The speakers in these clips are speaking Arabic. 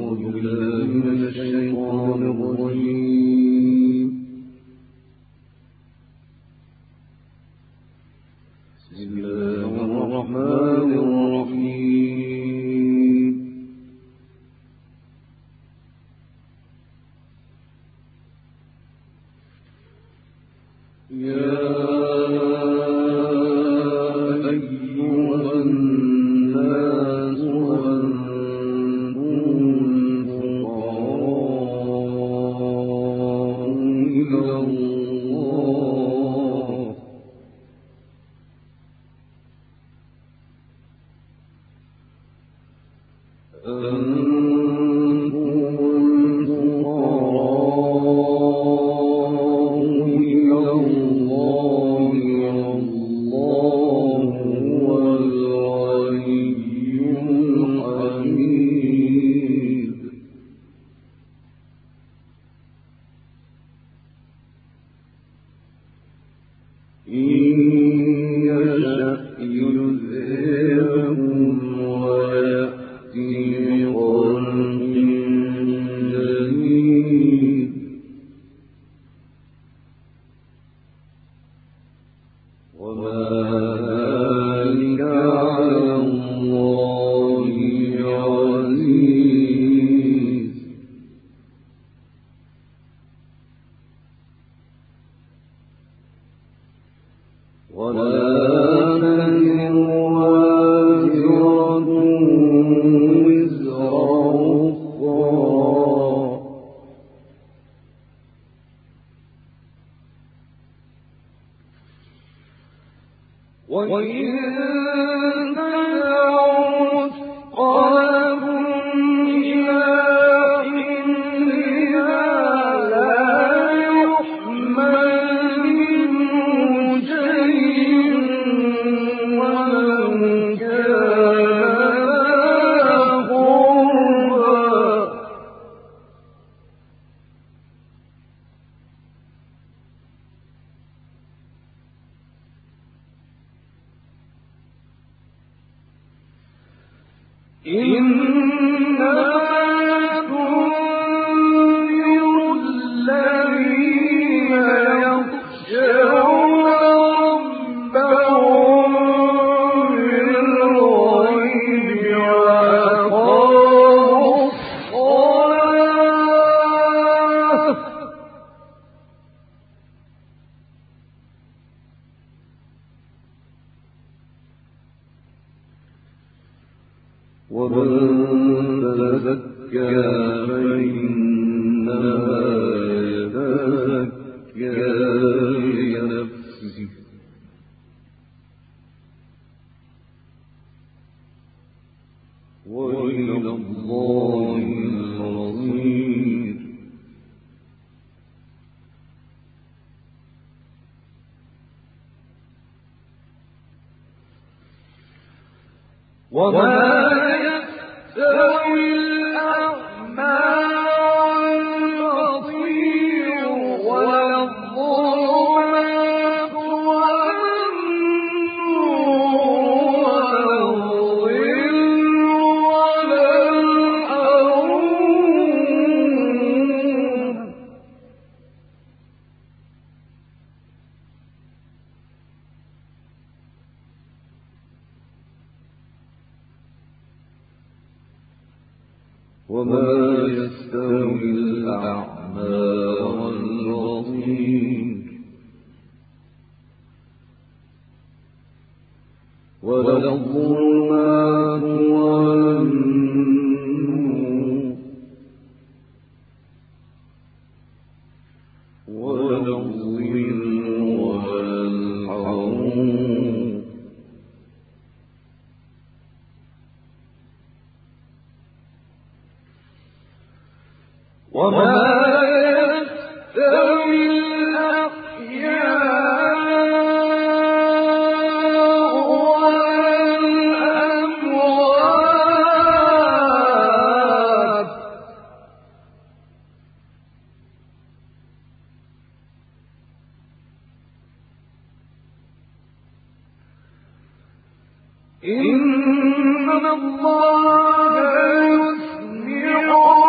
إن الله يسمع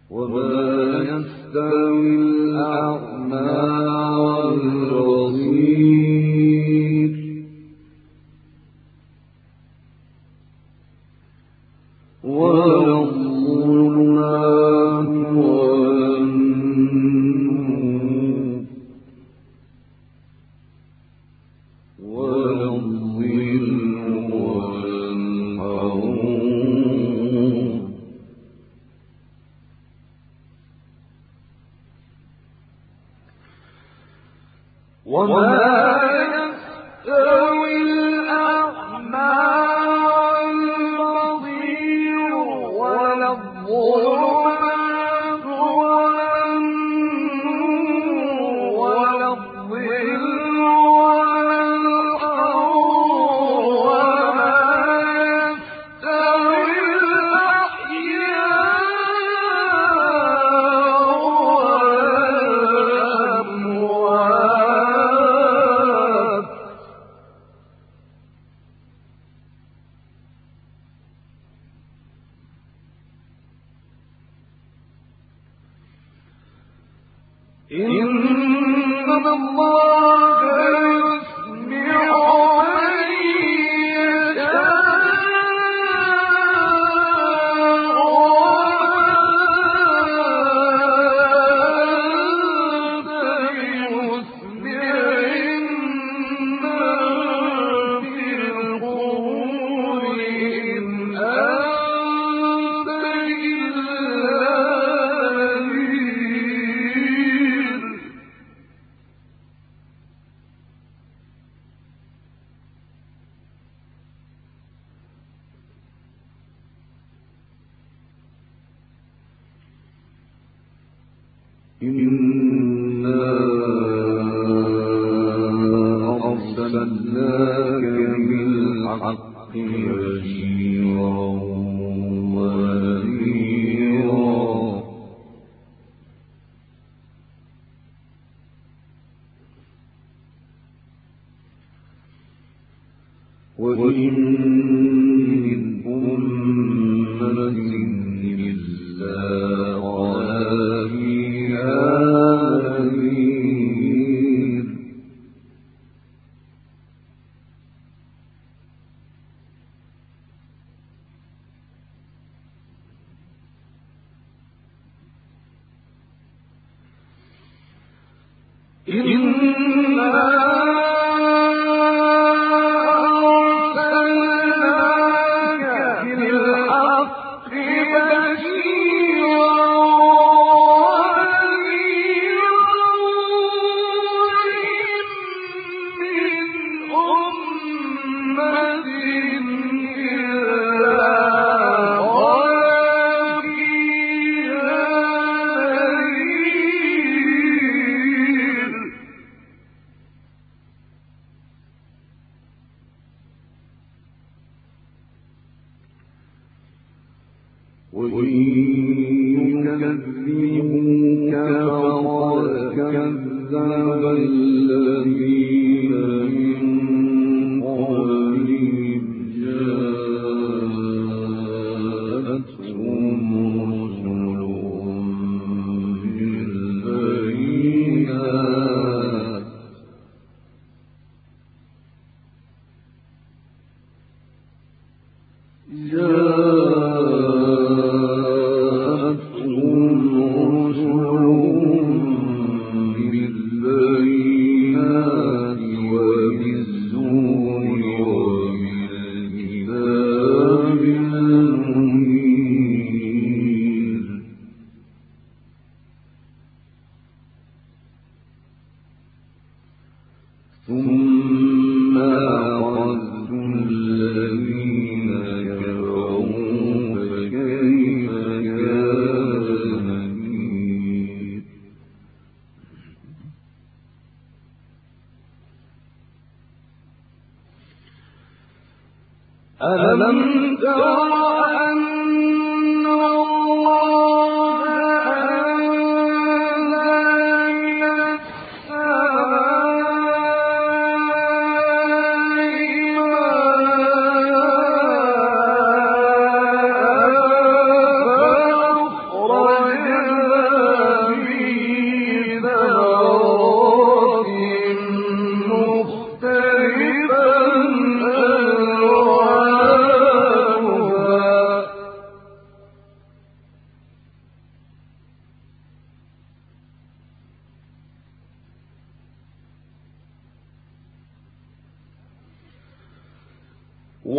وما يستوي الأعمى والبصير ولا الظلمات ولا النور ولا الظل ولا الحرور وما يستوي الأعمى والبصير ولا الظلمات ولا النور ولا الظل ولا الحرور وما يستوي الأحياء والأموات إن الله يسمع من يشاء وما أنت بمسمع من في القبور إن أنت إلا نذير إنا أرسلناك بالحق بشيرا ونذيرا وإن من أمة إلا خلا فيها نذير وإن يكذبوك فقد كذب الذين من قبلهم جاءتهم رسلهم بالبينات وبالزور وبالكتاب المنير ثم أخذت الذين كفروا فكيف كان نكير ألم تر أن الله أنزل من السماء ماء فأخرجنا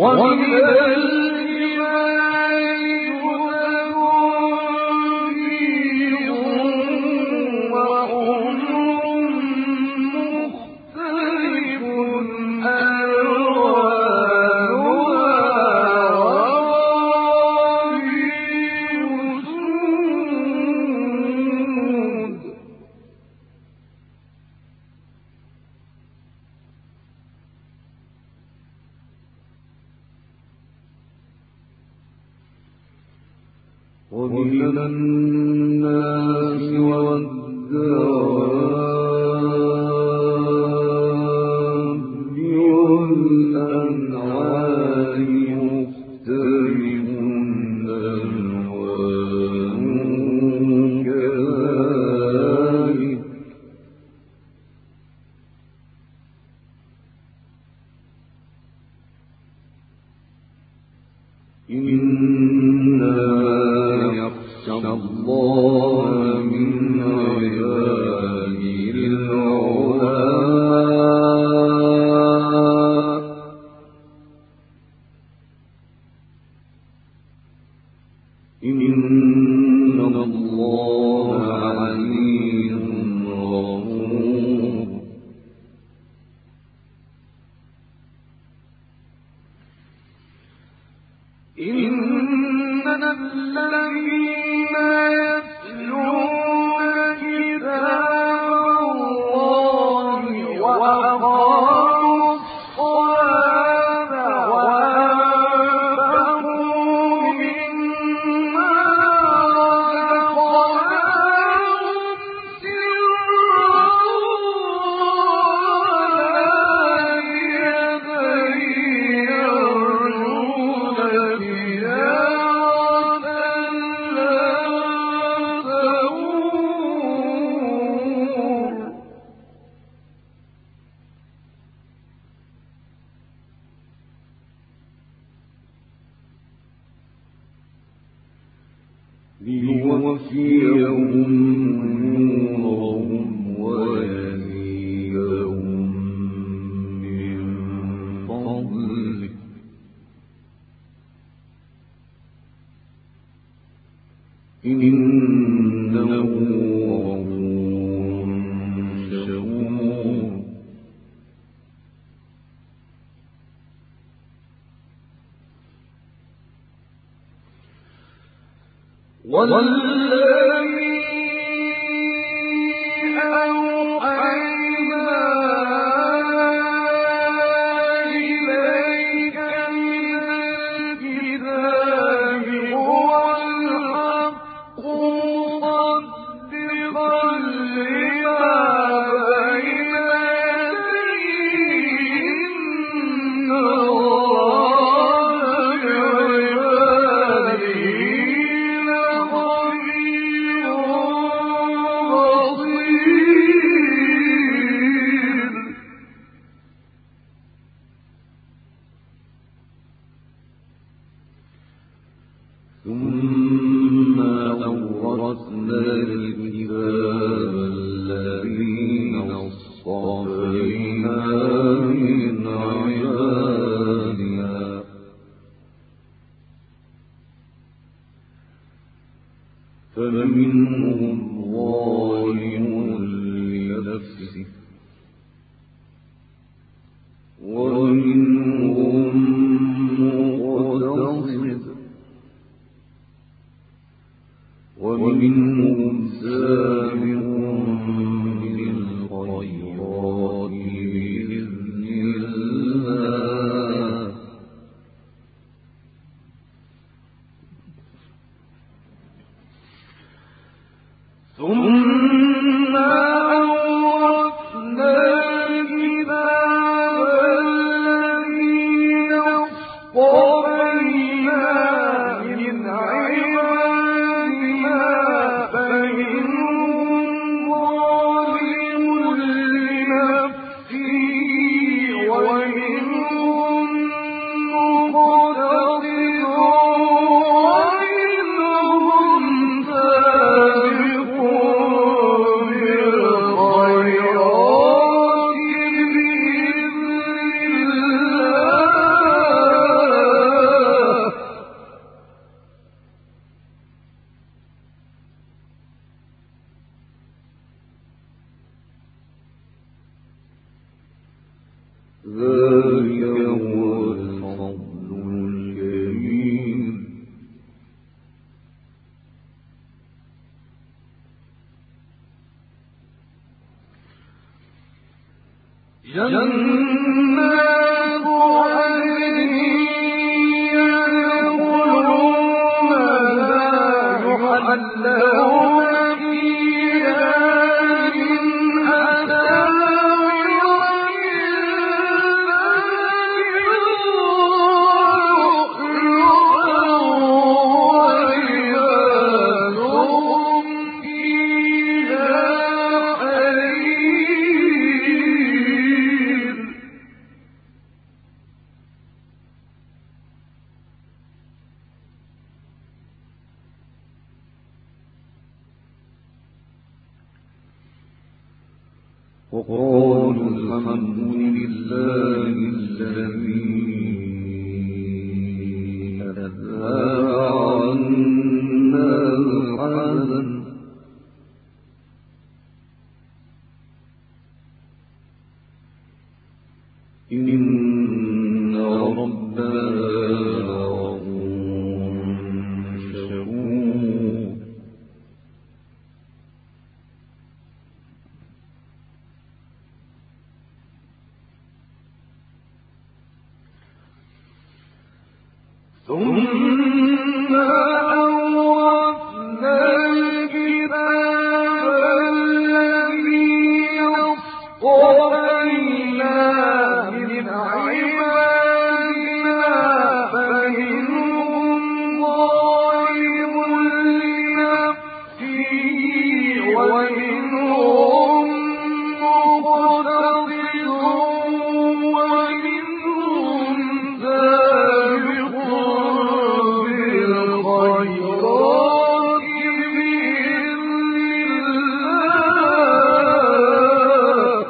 ومن الناس والدواب والأنعام مختلف ألوانه كذلك إنما يخشى الله من عباده العلماء إن الله عليم غفور إن الذين يتلون كتاب الله وأقاموا الصلاة وأنفقوا مما رزقناهم سرا وعلانية يرجون تجارة ليوفيهم نورهم ويزيدهم من فضله إنه غفور شكور والذي أوحينا إليك من الكتاب هو الحق مصدقا لما بين يديه إن الله بعباده ثم أورثنا الكتاب الذين اصطفينا من عبادنا فمنهم ظالم لنفسه ومنهم مقتصد ومنهم سابق بالخيرات بإذن الله ثم أورثنا الكتاب الذين اصطفينا من عبادنا فمنهم ظالم لنفسه ومنهم مقتصد ومنهم سابق جنات عدن يدخلونها يحلون فيها من أساور وقالوا الحمد لله الذي أذهب عنا الحزن إن ربنا لغفور شكور ثم أورثنا الكتاب الذين اصطفينا من عبادنا فمنهم ظالم لنفسه ومنهم مقتصد ومنهم سابق بالخيرات بإذن الله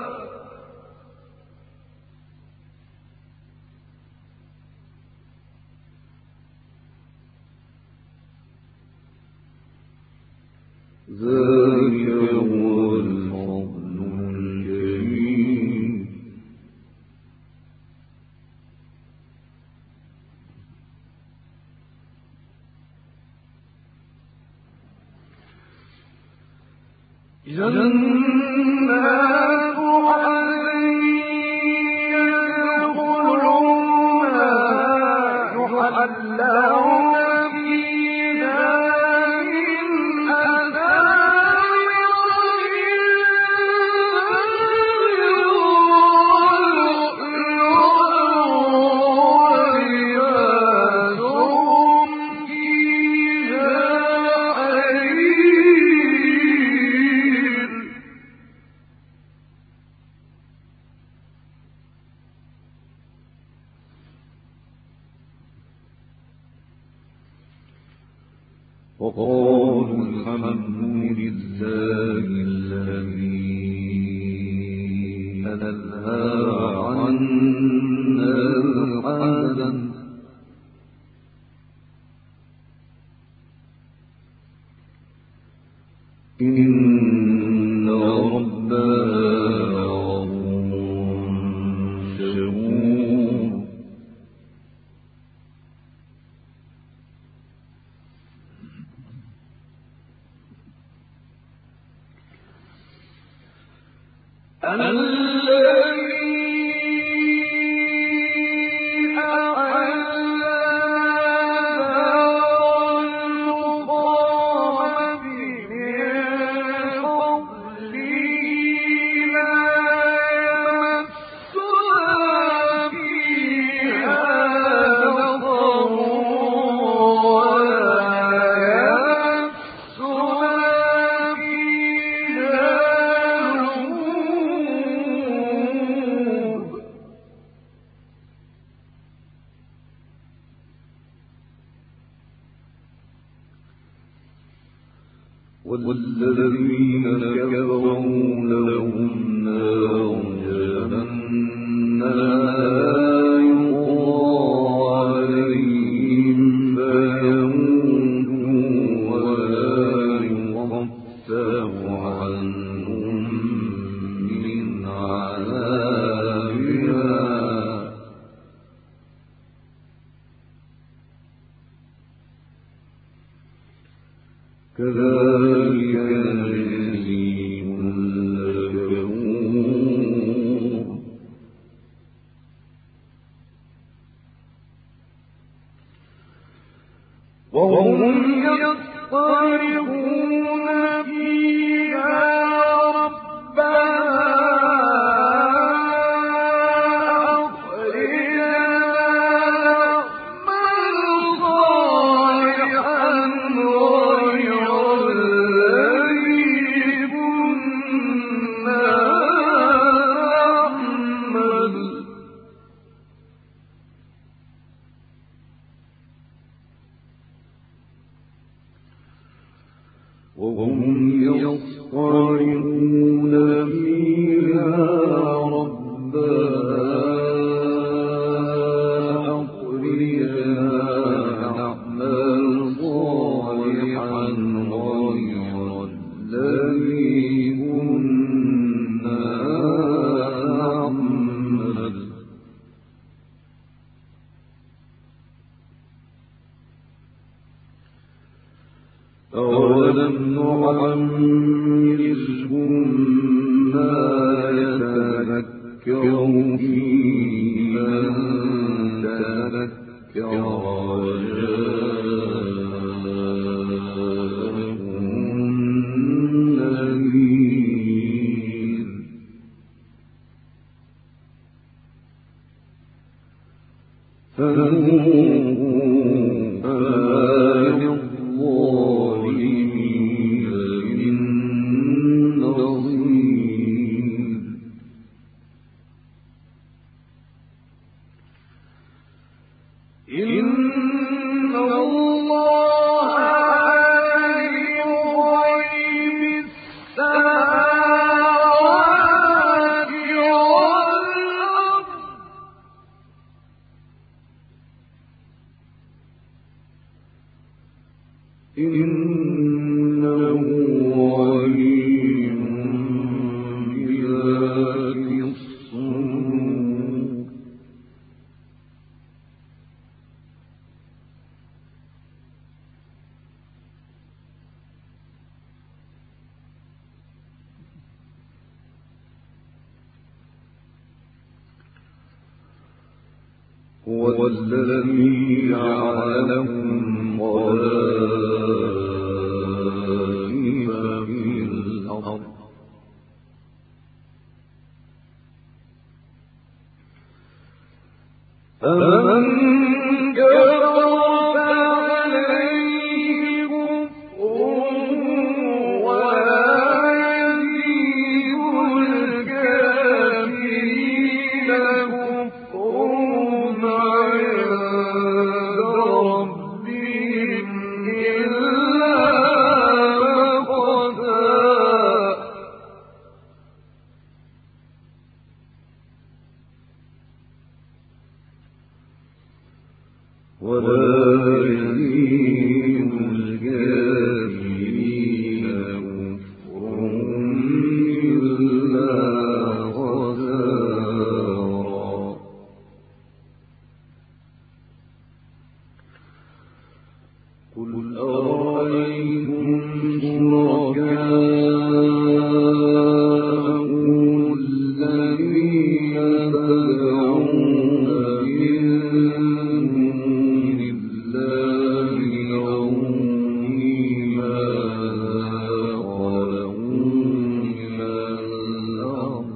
ذلك هو الفضل الكبير جنات عدن يدخلونها يحلون فيها من أساور ولباسهم فيها حرير وقالوا الحمد لله الذي أذهب عنا الحزن إن ربنا لغفور شكور الذي أحلنا دار المقامة من فضله لا يمسنا فيها نصب ولا يمسنا فيها لغوب والذين كفروا لهم نار جهنم لا يقضى عليهم فيموتوا ولا يخفف عنهم من عذابها كذلك نجزي كل كفور وهم يصطرخون فيها ربنا وهم يصطرخون فيها ربنا أخرجنا نعمل صالحا غير الذي كنا نعمل أولم نعمركم ما يتذكر فيه من تذكر وجاءكم النذير فذوقوا إن الله عالم غيب السماوات والأرض إنه عليم بذات الصدور هو الذي جعلكم خلائف في الأرض فمن كفر فعليه كفره ولا يزيد الكافرين كفرهم عند ربهم إلا مقتا ولا يزيد الكافرين كفرهم إلا خسارا قل أرأيتم شركاءكم الذين تدعون من دون الله أروني ماذا خلقوا من الأرض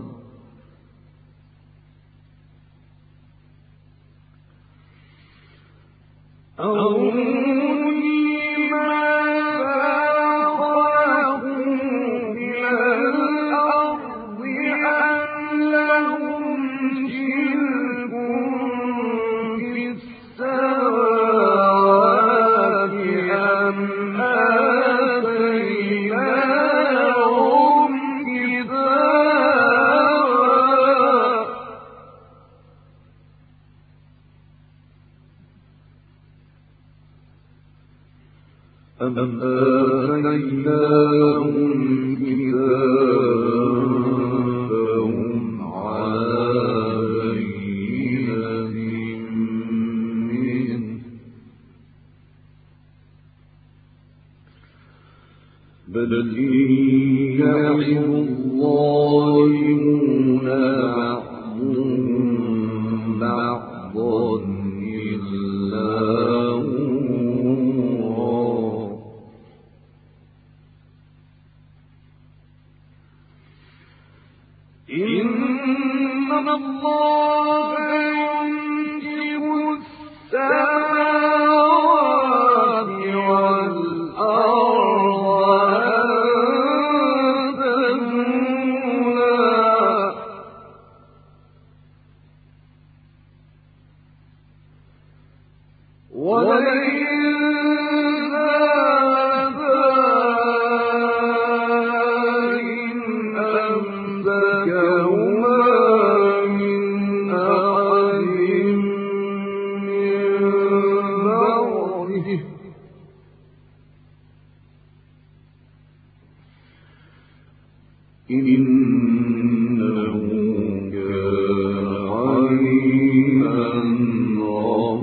أم آتيناهم كتابا فهم على بينة منه بل إن يعظ الظالمون بعضهم بعضا إلا غرورا إنه كان حليما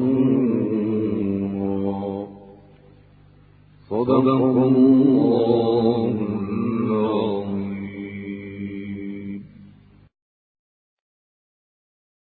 غفورا. صدق الله